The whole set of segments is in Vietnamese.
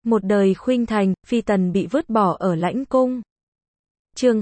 Một đời khuynh thành, phi tần bị vứt bỏ ở lãnh cung. Chương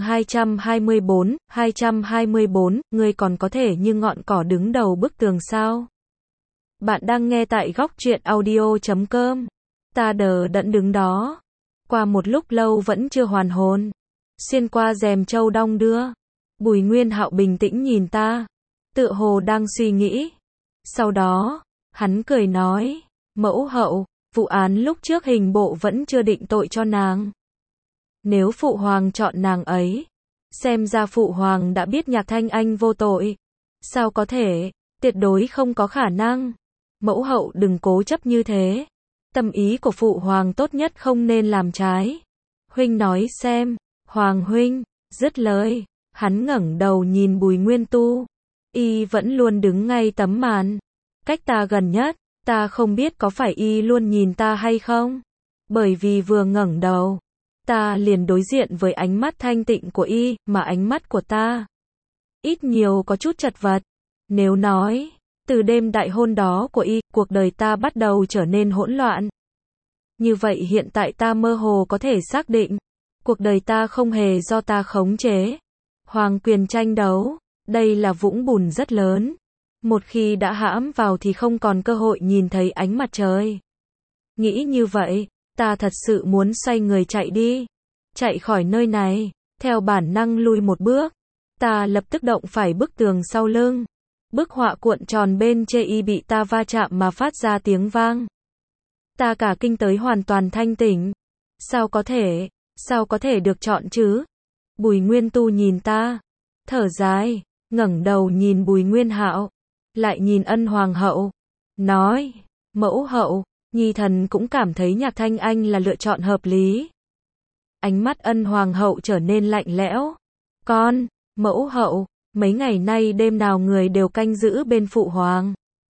224, ngươi còn có thể như ngọn cỏ đứng đầu bức tường sao? Bạn đang nghe tại góc truyện audio.com. Ta đờ đẫn đứng đó. Qua một lúc lâu vẫn chưa hoàn hồn. Xuyên qua rèm châu đong đưa. Bùi Nguyên Hạo bình tĩnh nhìn ta. Tựa hồ đang suy nghĩ. Sau đó, hắn cười nói, mẫu hậu, vụ án lúc trước hình bộ vẫn chưa định tội cho nàng. Nếu phụ hoàng chọn nàng ấy, xem ra phụ hoàng đã biết Nhạc Thanh Anh vô tội. Sao có thể, tuyệt đối không có khả năng. Mẫu hậu đừng cố chấp như thế. Tâm ý của phụ hoàng tốt nhất không nên làm trái. Huynh nói xem, hoàng huynh, dứt lời, hắn ngẩng đầu nhìn Bùi Nguyên Tu. Y vẫn luôn đứng ngay tấm màn, cách ta gần nhất, ta không biết có phải y luôn nhìn ta hay không. Bởi vì vừa ngẩng đầu, ta liền đối diện với ánh mắt thanh tịnh của y, mà ánh mắt của ta ít nhiều có chút chật vật. Nếu nói, từ đêm đại hôn đó của y, cuộc đời ta bắt đầu trở nên hỗn loạn. Như vậy hiện tại ta mơ hồ có thể xác định, cuộc đời ta không hề do ta khống chế. Hoàng quyền tranh đấu, đây là vũng bùn rất lớn. Một khi đã hãm vào thì không còn cơ hội nhìn thấy ánh mặt trời. Nghĩ như vậy, ta thật sự muốn xoay người chạy đi. Chạy khỏi nơi này, theo bản năng lùi một bước. Ta lập tức động phải bức tường sau lưng. Bức họa cuộn tròn bên chê y bị ta va chạm mà phát ra tiếng vang. Ta cả kinh tới hoàn toàn thanh tỉnh. Sao có thể được chọn chứ? Bùi Nguyên Tu nhìn ta, thở dài, ngẩng đầu nhìn Bùi Nguyên Hạo, lại nhìn Ân Hoàng hậu, nói, mẫu hậu, nhi thần cũng cảm thấy Nhạc Thanh Anh là lựa chọn hợp lý. Ánh mắt Ân Hoàng hậu trở nên lạnh lẽo. Mẫu hậu, mấy ngày nay đêm nào người đều canh giữ bên phụ hoàng.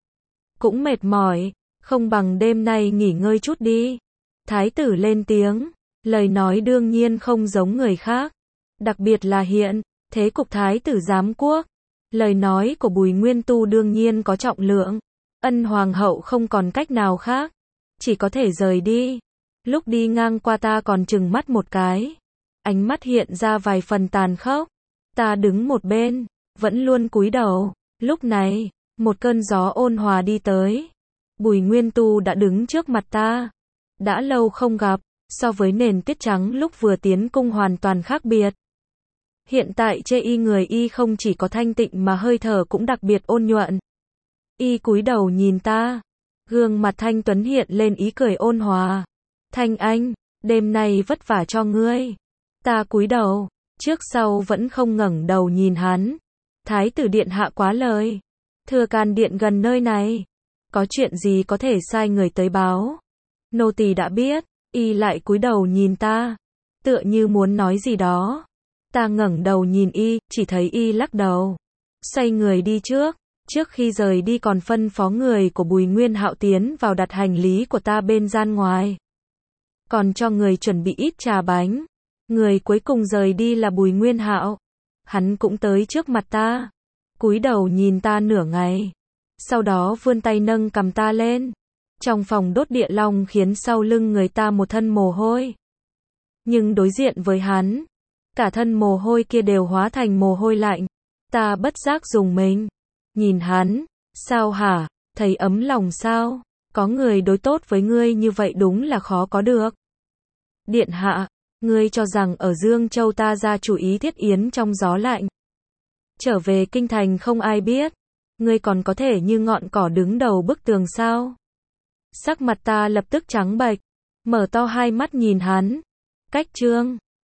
Cũng mệt mỏi, không bằng đêm nay nghỉ ngơi chút đi. Thái tử lên tiếng, lời nói đương nhiên không giống người khác. Đặc biệt là hiện, thế cục thái tử giám quốc. Lời nói của Bùi Nguyên Tu đương nhiên có trọng lượng. Ân Hoàng hậu không còn cách nào khác. Chỉ có thể rời đi. Lúc đi ngang qua ta còn trừng mắt một cái. Ánh mắt hiện ra vài phần tàn khốc. Ta đứng một bên, vẫn luôn cúi đầu. Lúc này, một cơn gió ôn hòa đi tới. Bùi Nguyên Tu đã đứng trước mặt ta. Đã lâu không gặp, so với nền tuyết trắng lúc vừa tiến cung hoàn toàn khác biệt. Hiện tại chê y người y không chỉ có thanh tịnh mà hơi thở cũng đặc biệt ôn nhuận. Y cúi đầu nhìn ta, gương mặt thanh tuấn hiện lên ý cười ôn hòa. Thanh Anh, đêm nay vất vả cho ngươi. Ta cúi đầu, trước sau vẫn không ngẩng đầu nhìn hắn. Thái tử điện hạ quá lời. Thừa Can điện gần nơi này. Có chuyện gì có thể sai người tới báo. Nô tỳ đã biết. Y lại cúi đầu nhìn ta, tựa như muốn nói gì đó. Ta ngẩng đầu nhìn y, chỉ thấy y lắc đầu, xoay người đi trước. Trước khi rời đi còn phân phó người của Bùi Nguyên Hạo tiến vào đặt hành lý của ta bên gian ngoài. Còn cho người chuẩn bị ít trà bánh. Người cuối cùng rời đi là Bùi Nguyên Hạo. Hắn cũng tới trước mặt ta, cúi đầu nhìn ta nửa ngày. Sau đó vươn tay nâng cầm ta lên. Trong phòng đốt địa long khiến sau lưng người ta một thân mồ hôi. Nhưng đối diện với hắn, cả thân mồ hôi kia đều hóa thành mồ hôi lạnh. Ta bất giác rùng mình. Nhìn hắn, sao hả, thấy ấm lòng sao? Có người đối tốt với ngươi như vậy đúng là khó có được. Điện hạ, ngươi cho rằng ở Dương Châu ta ra chủ ý thiết yến trong gió lạnh. Trở về kinh thành không ai biết. Ngươi còn có thể như ngọn cỏ đứng đầu bức tường sao? Sắc mặt ta lập tức trắng bệch, mở to hai mắt nhìn hắn. Cách chương